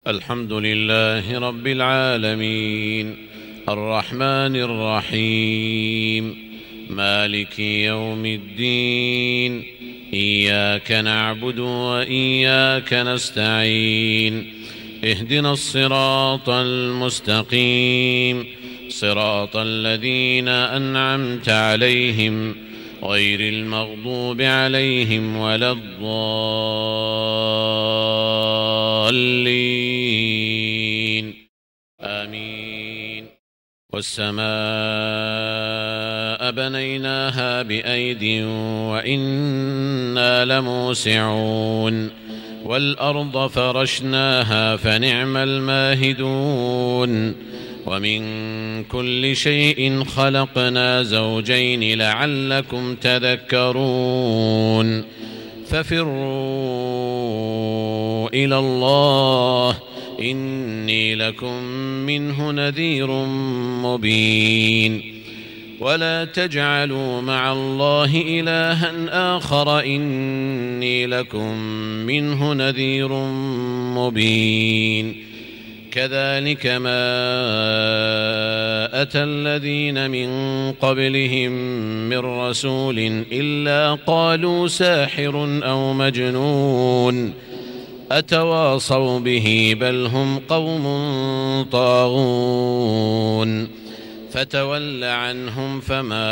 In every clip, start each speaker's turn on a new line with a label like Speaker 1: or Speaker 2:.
Speaker 1: الحمد لله رب العالمين الرحمن الرحيم مالك يوم الدين إياك نعبد وإياك نستعين اهدنا الصراط المستقيم صراط الذين أنعمت عليهم غير المغضوب عليهم ولا الضالين آمين. والسماء بنيناها بأيد وإنا لموسعون والأرض فرشناها فنعم الماهدون ومن كل شيء خلقنا زوجين لعلكم تذكرون ففروا إلى الله إني لكم منه نذير مبين ولا تجعلوا مع الله إلها آخر إني لكم منه نذير مبين كذلك ما أتى الذين من قبلهم من رسول إلا قالوا ساحر أو مجنون أتواصوا به بل هم قوم طاغون فتول عنهم فما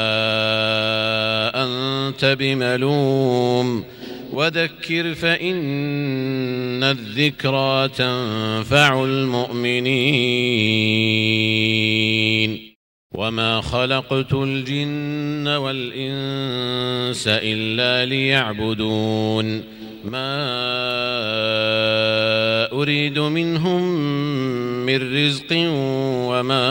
Speaker 1: أنت بملوم وذكر فإن الذكرى تنفع المؤمنين وما خلقت الجن والإنس إلا ليعبدون ما أريد منهم من رزق وما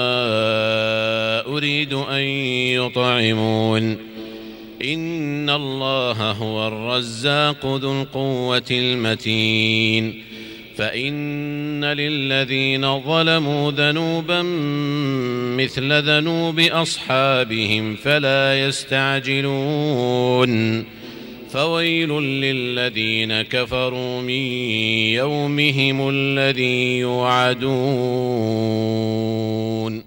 Speaker 1: أريد أن يطعمون إن الله هو الرزاق ذو القوة المتين فإن للذين ظلموا ذنوبا مثل ذنوب أصحابهم فلا يستعجلون فويل للذين كفروا من يومهم الذي يوعدون.